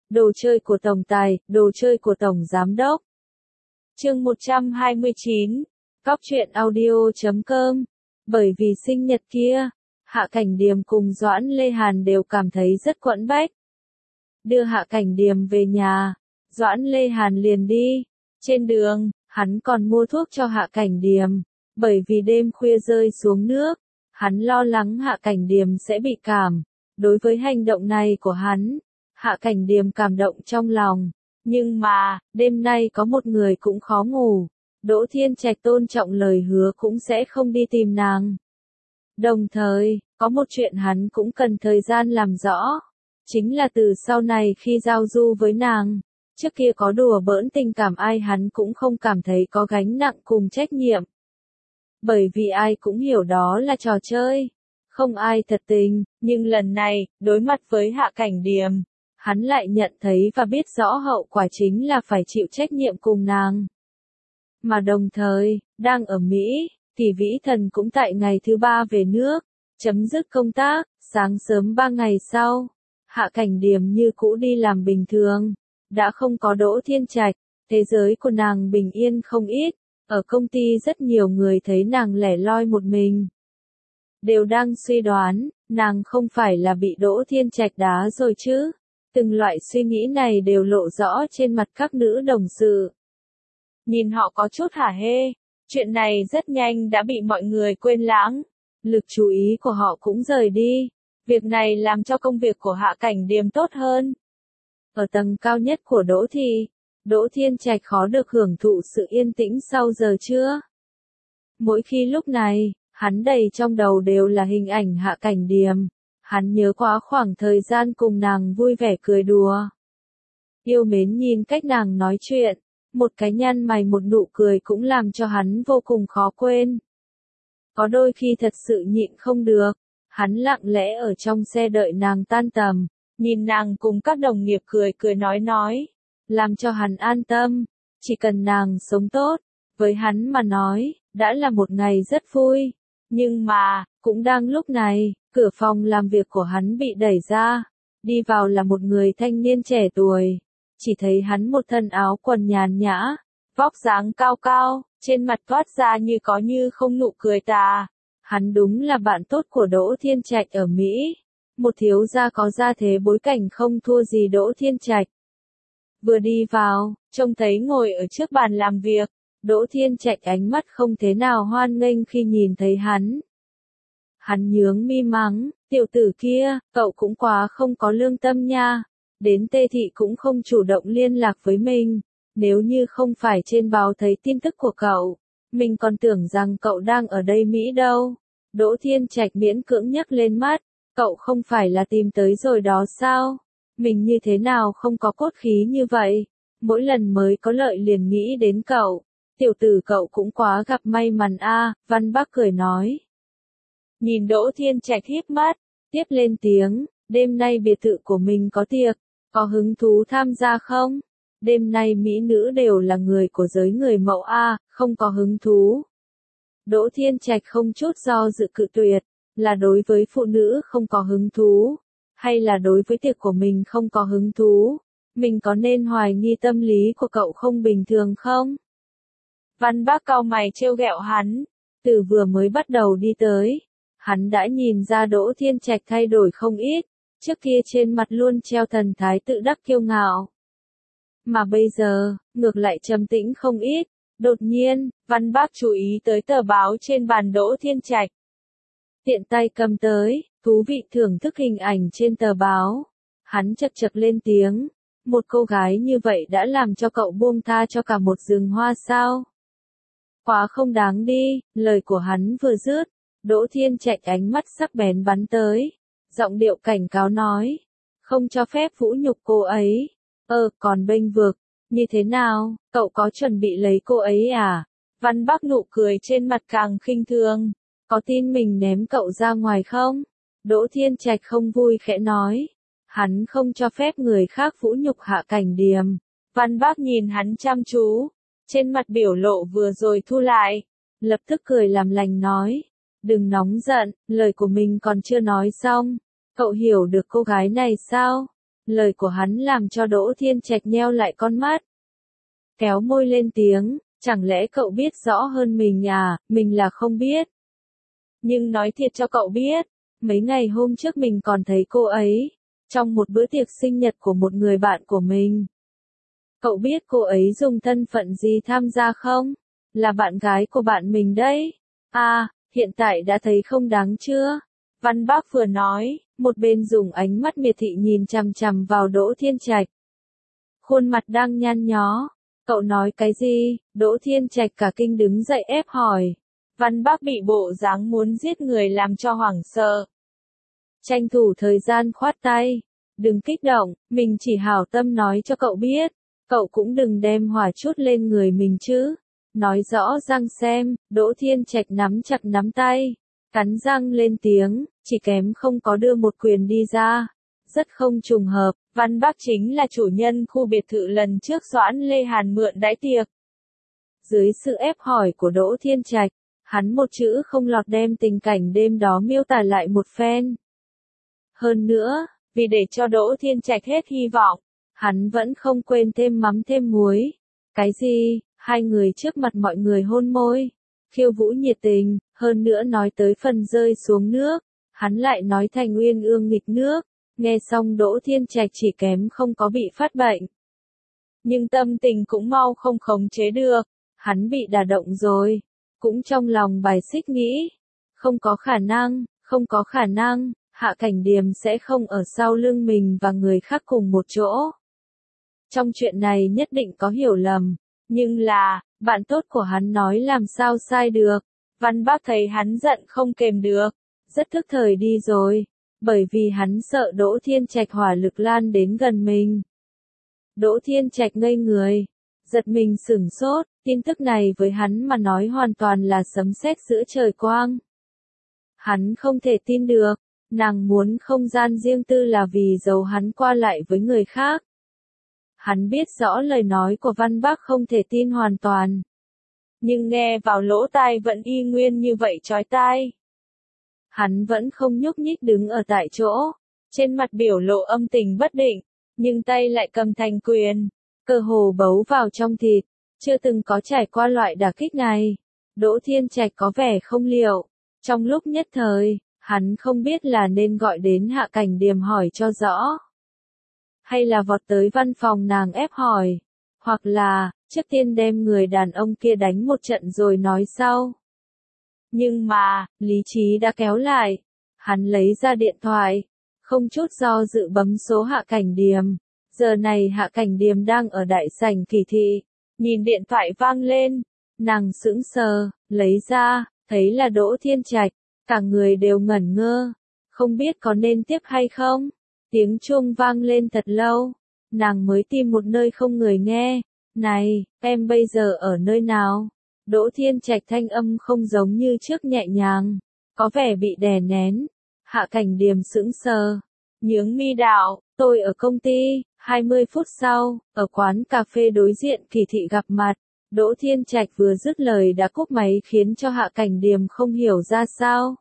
Đồ chơi của tổng tài, đồ chơi của tổng giám đốc. Chương 129, Cóc truyện audio.com. Bởi vì sinh nhật kia, Hạ Cảnh Điềm cùng Doãn Lê Hàn đều cảm thấy rất quẫn bách. Đưa Hạ Cảnh Điềm về nhà, Doãn Lê Hàn liền đi. Trên đường, hắn còn mua thuốc cho Hạ Cảnh Điềm, bởi vì đêm khuya rơi xuống nước, hắn lo lắng Hạ Cảnh Điềm sẽ bị cảm. Đối với hành động này của hắn, Hạ Cảnh Điềm cảm động trong lòng. Nhưng mà, đêm nay có một người cũng khó ngủ. Đỗ Thiên Trạch tôn trọng lời hứa cũng sẽ không đi tìm nàng. Đồng thời, có một chuyện hắn cũng cần thời gian làm rõ. Chính là từ sau này khi giao du với nàng, trước kia có đùa bỡn tình cảm ai hắn cũng không cảm thấy có gánh nặng cùng trách nhiệm. Bởi vì ai cũng hiểu đó là trò chơi, không ai thật tình, nhưng lần này, đối mặt với Hạ Cảnh Điềm, hắn lại nhận thấy và biết rõ hậu quả chính là phải chịu trách nhiệm cùng nàng. Mà đồng thời, đang ở Mỹ, Kỳ Vĩ Thần cũng tại ngày thứ 3 về nước, chấm dứt công tác, sáng sớm 3 ngày sau, Hạ Cảnh Điềm như cũ đi làm bình thường, đã không có Đỗ Thiên Trạch, thế giới của nàng bình yên không ít, ở công ty rất nhiều người thấy nàng lẻ loi một mình. Đều đang suy đoán, nàng không phải là bị Đỗ Thiên Trạch đá rồi chứ. Từng loại suy nghĩ này đều lộ rõ trên mặt các nữ đồng sự. Nhìn họ có chút hả hê, chuyện này rất nhanh đã bị mọi người quên lãng. Lực chú ý của họ cũng rời đi. Việc này làm cho công việc của Hạ Cảnh Điềm tốt hơn. Ở tầng cao nhất của Đỗ Thị, Đỗ Thiên Trạch khó được hưởng thụ sự yên tĩnh sau giờ trưa. Mỗi khi lúc này, hắn đầy trong đầu đều là hình ảnh Hạ Cảnh Điềm. Hắn nhớ quá khoảng thời gian cùng nàng vui vẻ cười đùa. Yêu mến nhìn cách nàng nói chuyện, một cái nhăn mày một nụ cười cũng làm cho hắn vô cùng khó quên. Có đôi khi thật sự nhịn không được, hắn lặng lẽ ở trong xe đợi nàng tan tầm, nhìn nàng cùng các đồng nghiệp cười cười nói, làm cho hắn an tâm, chỉ cần nàng sống tốt, với hắn mà nói, đã là một ngày rất vui. Nhưng mà, cũng đang lúc này, cửa phòng làm việc của hắn bị đẩy ra, đi vào là một người thanh niên trẻ tuổi, chỉ thấy hắn một thân áo quần nhàn nhã, vóc dáng cao cao, trên mặt toát ra như có như không nụ cười tà. Hắn đúng là bạn tốt của Đỗ Thiên Trạch ở Mỹ, một thiếu gia có gia thế bối cảnh không thua gì Đỗ Thiên Trạch. Vừa đi vào, trông thấy ngồi ở trước bàn làm việc, Đỗ Thiên Trạch ánh mắt không thế nào hoan nghênh khi nhìn thấy hắn. Hắn nhướng mi mắng, tiểu tử kia, cậu cũng quá không có lương tâm nha. Đến Tê Thị cũng không chủ động liên lạc với mình. Nếu như không phải trên báo thấy tin tức của cậu, mình còn tưởng rằng cậu đang ở đây Mỹ đâu. Đỗ Thiên Trạch miễn cưỡng nhấc lên mắt, cậu không phải là tìm tới rồi đó sao? Mình như thế nào không có cốt khí như vậy? Mỗi lần mới có lợi liền nghĩ đến cậu. Tiểu tử cậu cũng quá gặp may mắn a. Văn Bắc cười nói. Nhìn Đỗ Thiên Trạch híp mắt, tiếp lên tiếng, đêm nay biệt thự của mình có tiệc, có hứng thú tham gia không? Đêm nay mỹ nữ đều là người của giới người mẫu a, không có hứng thú. Đỗ Thiên Trạch không chút do dự cự tuyệt, là đối với phụ nữ không có hứng thú, hay là đối với tiệc của mình không có hứng thú? Mình có nên hoài nghi tâm lý của cậu không bình thường không? Văn Bác cau mày trêu ghẹo hắn, từ vừa mới bắt đầu đi tới. Hắn đã nhìn ra Đỗ Thiên Trạch thay đổi không ít, trước kia trên mặt luôn treo thần thái tự đắc kiêu ngạo. Mà bây giờ, ngược lại trầm tĩnh không ít, đột nhiên, Văn Bác chú ý tới tờ báo trên bàn Đỗ Thiên Trạch. Tiện tay cầm tới, thú vị thưởng thức hình ảnh trên tờ báo. Hắn chật chật lên tiếng, một cô gái như vậy đã làm cho cậu buông tha cho cả một rừng hoa sao? Quá không đáng đi, lời của hắn vừa dứt. Đỗ Thiên Trạch ánh mắt sắc bén bắn tới, giọng điệu cảnh cáo nói, không cho phép vũ nhục cô ấy. Còn bênh vực, như thế nào, cậu có chuẩn bị lấy cô ấy à? Văn Bắc nụ cười trên mặt càng khinh thường, có tin mình ném cậu ra ngoài không? Đỗ Thiên Trạch không vui khẽ nói, hắn không cho phép người khác vũ nhục Hạ Cảnh Điềm. Văn Bắc nhìn hắn chăm chú, trên mặt biểu lộ vừa rồi thu lại, lập tức cười làm lành nói. Đừng nóng giận, lời của mình còn chưa nói xong. Cậu hiểu được cô gái này sao? Lời của hắn làm cho Đỗ Thiên Trạch nheo lại con mắt. Kéo môi lên tiếng, chẳng lẽ cậu biết rõ hơn mình à, mình là không biết. Nhưng nói thiệt cho cậu biết, mấy ngày hôm trước mình còn thấy cô ấy, trong một bữa tiệc sinh nhật của một người bạn của mình. Cậu biết cô ấy dùng thân phận gì tham gia không? Là bạn gái của bạn mình đấy. À, hiện tại đã thấy không đáng chưa? Văn Bác vừa nói, một bên dùng ánh mắt miệt thị nhìn chằm chằm vào Đỗ Thiên Trạch. Khuôn mặt đang nhăn nhó. Cậu nói cái gì? Đỗ Thiên Trạch cả kinh đứng dậy ép hỏi. Văn Bác bị bộ dáng muốn giết người làm cho hoảng sợ. Tranh thủ thời gian khoát tay. Đừng kích động, mình chỉ hảo tâm nói cho cậu biết. Cậu cũng đừng đem hỏa chút lên người mình chứ. Nói rõ ràng xem, Đỗ Thiên Trạch nắm chặt nắm tay. Cắn răng lên tiếng, chỉ kém không có đưa một quyền đi ra. Rất không trùng hợp, Văn Bác chính là chủ nhân khu biệt thự lần trước Doãn Lê Hàn mượn đãi tiệc. Dưới sự ép hỏi của Đỗ Thiên Trạch, hắn một chữ không lọt đem tình cảnh đêm đó miêu tả lại một phen. Hơn nữa, vì để cho Đỗ Thiên Trạch hết hy vọng, hắn vẫn không quên thêm mắm thêm muối. Cái gì? Hai người trước mặt mọi người hôn môi, khiêu vũ nhiệt tình, hơn nữa nói tới phần rơi xuống nước, hắn lại nói thành uyên ương nghịch nước. Nghe xong Đỗ Thiên Trạch chỉ kém không có bị phát bệnh. Nhưng tâm tình cũng mau không khống chế được, hắn bị đả động rồi, cũng trong lòng bài xích nghĩ. Không có khả năng, Hạ Cảnh Điềm sẽ không ở sau lưng mình và người khác cùng một chỗ. Trong chuyện này nhất định có hiểu lầm, nhưng là, bạn tốt của hắn nói làm sao sai được. Văn Bác thấy hắn giận không kềm được, rất thức thời đi rồi. Bởi vì hắn sợ Đỗ Thiên Trạch hỏa lực lan đến gần mình. Đỗ Thiên Trạch ngây người, giật mình sửng sốt, tin tức này với hắn mà nói hoàn toàn là sấm sét giữa trời quang. Hắn không thể tin được, nàng muốn không gian riêng tư là vì giấu hắn qua lại với người khác. Hắn biết rõ lời nói của Văn Bác không thể tin hoàn toàn. Nhưng nghe vào lỗ tai vẫn y nguyên như vậy chói tai. Hắn vẫn không nhúc nhích đứng ở tại chỗ, trên mặt biểu lộ âm tình bất định, nhưng tay lại cầm thành quyền, cơ hồ bấu vào trong thịt, chưa từng có trải qua loại đả kích này. Đỗ Thiên Trạch có vẻ không liệu, trong lúc nhất thời, hắn không biết là nên gọi đến Hạ Cảnh Điềm hỏi cho rõ, hay là vọt tới văn phòng nàng ép hỏi, hoặc là, trước tiên đem người đàn ông kia đánh một trận rồi nói sau. Nhưng mà, lý trí đã kéo lại. Hắn lấy ra điện thoại, không chút do dự bấm số Hạ Cảnh Điềm. Giờ này Hạ Cảnh Điềm đang ở đại sảnh kỳ thị, nhìn điện thoại vang lên, nàng sững sờ, lấy ra, thấy là Đỗ Thiên Trạch, cả người đều ngẩn ngơ, không biết có nên tiếp hay không. Tiếng chuông vang lên thật lâu, nàng mới tìm một nơi không người nghe. Này, em bây giờ ở nơi nào? Đỗ Thiên Trạch thanh âm không giống như trước nhẹ nhàng, có vẻ bị đè nén. Hạ Cảnh Điềm sững sờ, nhướng mi đạo, tôi ở công ty. 20 phút sau, ở quán cà phê đối diện kỳ thị gặp mặt. Đỗ Thiên Trạch vừa dứt lời đã cúp máy khiến cho Hạ Cảnh Điềm không hiểu ra sao.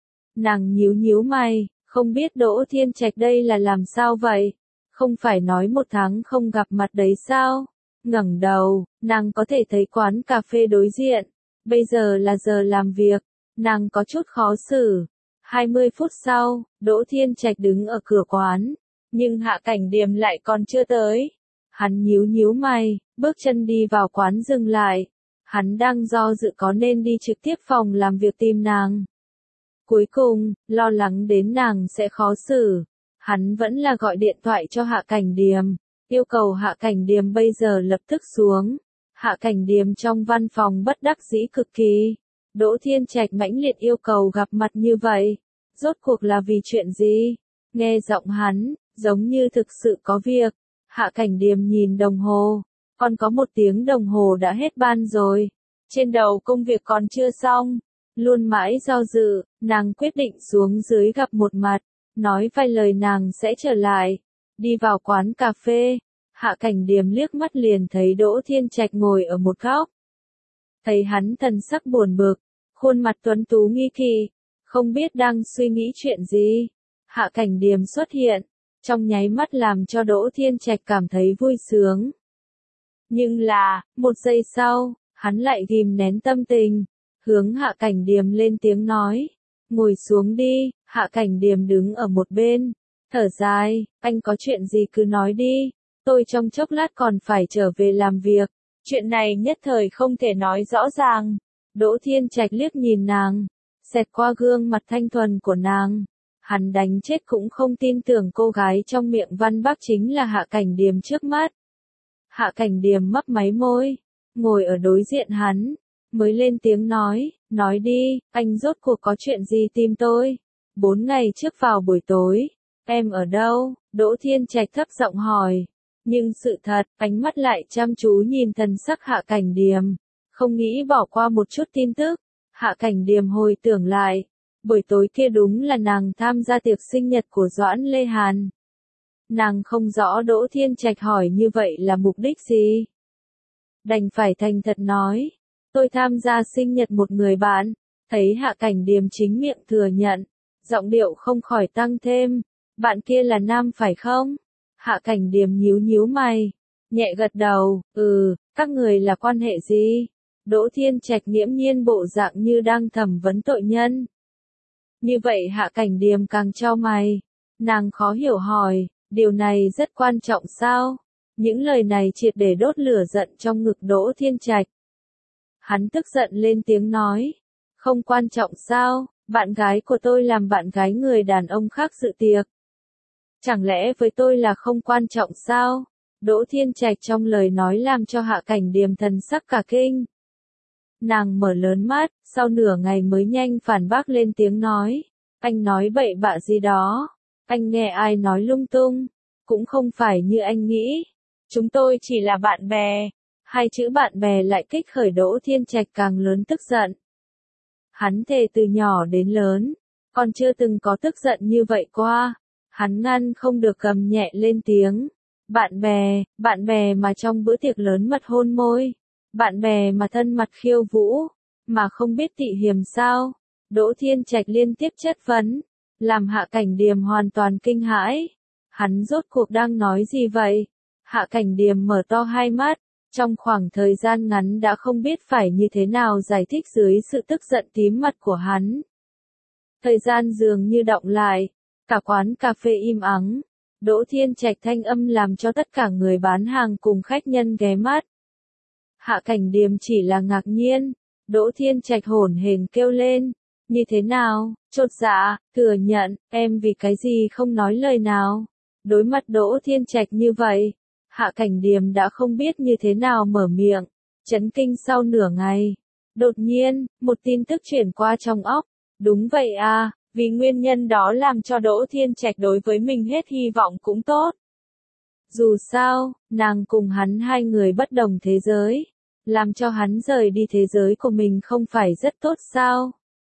Nàng nhíu nhíu mày, không biết Đỗ Thiên Trạch đây là làm sao vậy? Không phải nói 1 tháng không gặp mặt đấy sao? Ngẩng đầu, nàng có thể thấy quán cà phê đối diện. Bây giờ là giờ làm việc, nàng có chút khó xử. 20 phút sau, Đỗ Thiên Trạch đứng ở cửa quán, nhưng Hạ Cảnh Điềm lại còn chưa tới. Hắn nhíu nhíu mày, bước chân đi vào quán dừng lại. Hắn đang do dự có nên đi trực tiếp phòng làm việc tìm nàng. Cuối cùng, lo lắng đến nàng sẽ khó xử. Hắn vẫn là gọi điện thoại cho Hạ Cảnh Điềm, yêu cầu Hạ Cảnh Điềm bây giờ lập tức xuống. Hạ Cảnh Điềm trong văn phòng bất đắc dĩ cực kỳ. Đỗ Thiên Trạch mãnh liệt yêu cầu gặp mặt như vậy. Rốt cuộc là vì chuyện gì? Nghe giọng hắn, giống như thực sự có việc. Hạ Cảnh Điềm nhìn đồng hồ, còn có 1 tiếng đồng hồ đã hết ban rồi. Trên đầu công việc còn chưa xong. Luôn mãi do dự, nàng quyết định xuống dưới gặp một mặt, nói vài lời nàng sẽ trở lại. Đi vào quán cà phê, Hạ Cảnh Điềm liếc mắt liền thấy Đỗ Thiên Trạch ngồi ở một góc. Thấy hắn thần sắc buồn bực, khuôn mặt tuấn tú nghi kỳ, không biết đang suy nghĩ chuyện gì. Hạ Cảnh Điềm xuất hiện, trong nháy mắt làm cho Đỗ Thiên Trạch cảm thấy vui sướng. Nhưng là, một giây sau, hắn lại ghim nén tâm tình, hướng Hạ Cảnh Điềm lên tiếng nói, ngồi xuống đi. Hạ Cảnh Điềm đứng ở một bên, thở dài, anh có chuyện gì cứ nói đi, tôi trong chốc lát còn phải trở về làm việc, chuyện này nhất thời không thể nói rõ ràng. Đỗ Thiên Trạch liếc nhìn nàng, xẹt qua gương mặt thanh thuần của nàng, hắn đánh chết cũng không tin tưởng cô gái trong miệng Văn Bác chính là Hạ Cảnh Điềm trước mắt. Hạ Cảnh Điềm mấp máy môi, ngồi ở đối diện hắn, mới lên tiếng nói đi, anh rốt cuộc có chuyện gì tìm tôi? 4 ngày trước vào buổi tối, em ở đâu? Đỗ Thiên Trạch thấp giọng hỏi. Nhưng sự thật, ánh mắt lại chăm chú nhìn thần sắc Hạ Cảnh Điềm, không nghĩ bỏ qua một chút tin tức. Hạ Cảnh Điềm hồi tưởng lại, buổi tối kia đúng là nàng tham gia tiệc sinh nhật của Doãn Lê Hàn. Nàng không rõ Đỗ Thiên Trạch hỏi như vậy là mục đích gì. Đành phải thành thật nói, tôi tham gia sinh nhật một người bạn, thấy Hạ Cảnh Điềm chính miệng thừa nhận, giọng điệu không khỏi tăng thêm, bạn kia là nam phải không? Hạ Cảnh Điềm nhíu nhíu mày, nhẹ gật đầu, các người là quan hệ gì? Đỗ Thiên Trạch nghiễm nhiên bộ dạng như đang thẩm vấn tội nhân. Như vậy Hạ Cảnh Điềm càng chau mày, nàng khó hiểu hỏi, điều này rất quan trọng sao? Những lời này triệt để đốt lửa giận trong ngực Đỗ Thiên Trạch. Hắn tức giận lên tiếng nói, không quan trọng sao, bạn gái của tôi làm bạn gái người đàn ông khác dự tiệc. Chẳng lẽ với tôi là không quan trọng sao? Đỗ Thiên Trạch trong lời nói làm cho Hạ Cảnh Điềm thần sắc cả kinh. Nàng mở lớn mắt, sau nửa ngày mới nhanh phản bác lên tiếng nói, anh nói bậy bạ gì đó, anh nghe ai nói lung tung, cũng không phải như anh nghĩ, chúng tôi chỉ là bạn bè. Hai chữ bạn bè lại kích khởi Đỗ Thiên Trạch càng lớn tức giận. Hắn thề từ nhỏ đến lớn, còn chưa từng có tức giận như vậy qua. Hắn ngăn không được gầm nhẹ lên tiếng. Bạn bè mà trong bữa tiệc lớn mật hôn môi. Bạn bè mà thân mật khiêu vũ, mà không biết tị hiềm sao. Đỗ Thiên Trạch liên tiếp chất vấn, làm Hạ Cảnh Điềm hoàn toàn kinh hãi. Hắn rốt cuộc đang nói gì vậy? Hạ Cảnh Điềm mở to hai mắt. Trong khoảng thời gian ngắn đã không biết phải như thế nào giải thích dưới sự tức giận tím mặt của hắn. Thời gian dường như đọng lại, cả quán cà phê im ắng, Đỗ Thiên Trạch thanh âm làm cho tất cả người bán hàng cùng khách nhân ghé mắt. Hạ Cảnh Điềm chỉ là ngạc nhiên, Đỗ Thiên Trạch hổn hển kêu lên, như thế nào, chột dạ, thừa nhận, em vì cái gì không nói lời nào. Đối mặt Đỗ Thiên Trạch như vậy, Hạ Cảnh Điềm đã không biết như thế nào mở miệng, chấn kinh sau nửa ngày. Đột nhiên, một tin tức chuyển qua trong óc, đúng vậy à, vì nguyên nhân đó làm cho Đỗ Thiên Trạch đối với mình hết hy vọng cũng tốt. Dù sao, nàng cùng hắn hai người bất đồng thế giới, làm cho hắn rời đi thế giới của mình không phải rất tốt sao?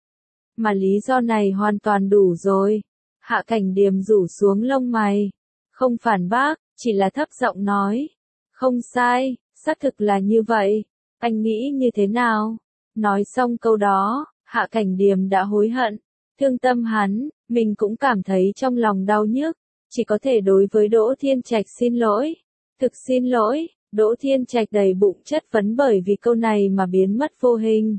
Mà lý do này hoàn toàn đủ rồi. Hạ Cảnh Điềm rủ xuống lông mày, không phản bác, chỉ là thấp giọng nói, không sai, xác thực là như vậy, anh nghĩ như thế nào? Nói xong câu đó, Hạ Cảnh Điềm đã hối hận, thương tâm hắn, mình cũng cảm thấy trong lòng đau nhức, chỉ có thể đối với Đỗ Thiên Trạch xin lỗi, thực xin lỗi. Đỗ Thiên Trạch đầy bụng chất vấn bởi vì câu này mà biến mất vô hình.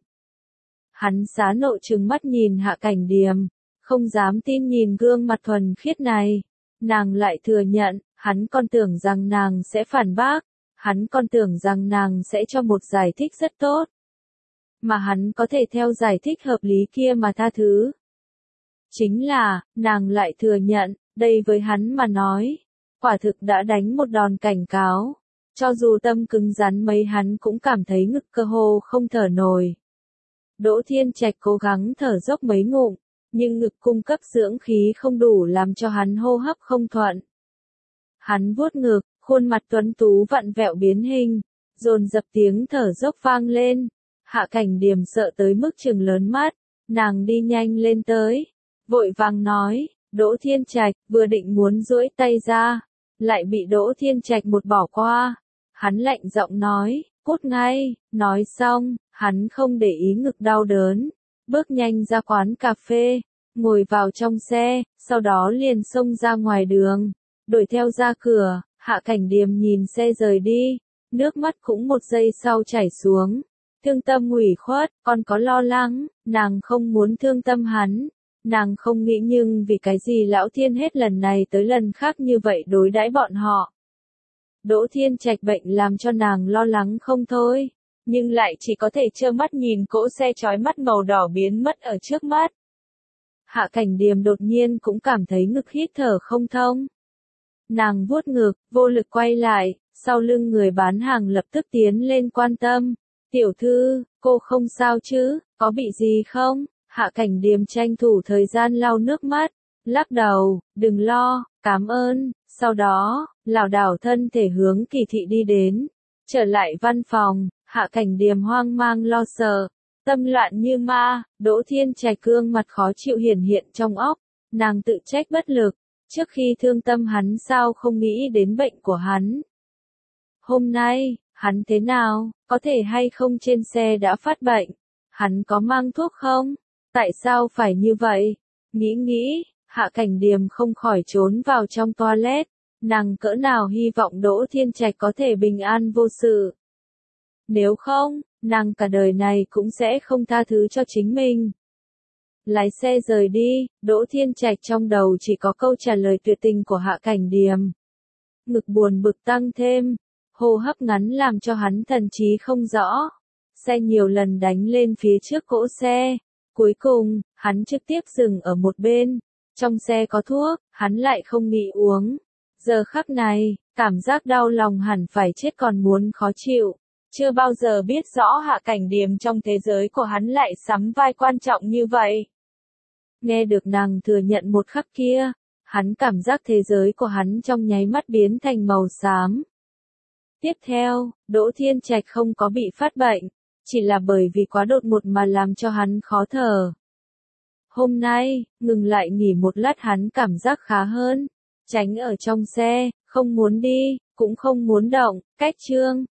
Hắn xá nộ trừng mắt nhìn Hạ Cảnh Điềm, không dám tin nhìn gương mặt thuần khiết này. Nàng lại thừa nhận, hắn còn tưởng rằng nàng sẽ phản bác, hắn còn tưởng rằng nàng sẽ cho một giải thích rất tốt. Mà hắn có thể theo giải thích hợp lý kia mà tha thứ. Chính là, nàng lại thừa nhận, đây với hắn mà nói, quả thực đã đánh một đòn cảnh cáo. Cho dù tâm cứng rắn mấy hắn cũng cảm thấy ngực cơ hồ không thở nổi. Đỗ Thiên Trạch cố gắng thở dốc mấy ngụm, nhưng ngực cung cấp dưỡng khí không đủ làm cho hắn hô hấp không thuận. Hắn vuốt ngực, khuôn mặt tuấn tú vặn vẹo biến hình, dồn dập tiếng thở dốc vang lên. Hạ Cảnh Điềm sợ tới mức trừng lớn mắt, nàng đi nhanh lên tới, vội vàng nói, Đỗ Thiên Trạch, vừa định muốn duỗi tay ra, lại bị Đỗ Thiên Trạch một bỏ qua. Hắn lạnh giọng nói, cút ngay, nói xong, hắn không để ý ngực đau đớn, bước nhanh ra quán cà phê, ngồi vào trong xe, sau đó liền xông ra ngoài đường. đuổi theo ra cửa, Hạ Cảnh Điềm nhìn xe rời đi, nước mắt cũng một giây sau chảy xuống. Thương Tâm ủy khuất, còn có lo lắng, nàng không muốn thương tâm hắn. Nàng không nghĩ nhưng vì cái gì Lão Thiên hết lần này tới lần khác như vậy đối đãi bọn họ. Đỗ Thiên Trạch bệnh làm cho nàng lo lắng không thôi, nhưng lại chỉ có thể trơ mắt nhìn cỗ xe chói mắt màu đỏ biến mất ở trước mắt. Hạ Cảnh Điềm đột nhiên cũng cảm thấy ngực hít thở không thông. Nàng vuốt ngực, vô lực quay lại, sau lưng người bán hàng lập tức tiến lên quan tâm. Tiểu thư, cô không sao chứ, có bị gì không? Hạ Cảnh Điềm tranh thủ thời gian lau nước mắt, lắc đầu, đừng lo, cảm ơn. Sau đó, lảo đảo thân thể hướng Kỳ thị đi đến. Trở lại văn phòng, Hạ Cảnh Điềm hoang mang lo sợ, tâm loạn như ma. Đỗ Thiên Trạch gương mặt khó chịu hiển hiện trong óc, nàng tự trách bất lực. Trước khi thương tâm hắn sao không nghĩ đến bệnh của hắn. Hôm nay, hắn thế nào, có thể hay không trên xe đã phát bệnh? Hắn có mang thuốc không? Tại sao phải như vậy? Nghĩ, Hạ Cảnh Điềm không khỏi trốn vào trong toilet. Nàng cỡ nào hy vọng Đỗ Thiên Trạch có thể bình an vô sự. Nếu không, nàng cả đời này cũng sẽ không tha thứ cho chính mình. Lái xe rời đi, Đỗ Thiên Trạch trong đầu chỉ có câu trả lời tuyệt tình của Hạ Cảnh Điềm. Ngực buồn bực tăng thêm, hô hấp ngắn làm cho hắn thần trí không rõ. Xe nhiều lần đánh lên phía trước cỗ xe. Cuối cùng, hắn trực tiếp dừng ở một bên. Trong xe có thuốc, hắn lại không nghĩ uống. Giờ khắc này, cảm giác đau lòng hẳn phải chết còn muốn khó chịu. Chưa bao giờ biết rõ Hạ Cảnh Điềm trong thế giới của hắn lại sắm vai quan trọng như vậy. Nghe được nàng thừa nhận một khắc kia, hắn cảm giác thế giới của hắn trong nháy mắt biến thành màu xám. Tiếp theo, Đỗ Thiên Trạch không có bị phát bệnh, chỉ là bởi vì quá đột ngột mà làm cho hắn khó thở. Hôm nay, ngừng lại nghỉ một lát hắn cảm giác khá hơn, tránh ở trong xe, không muốn đi, cũng không muốn động, cách chương.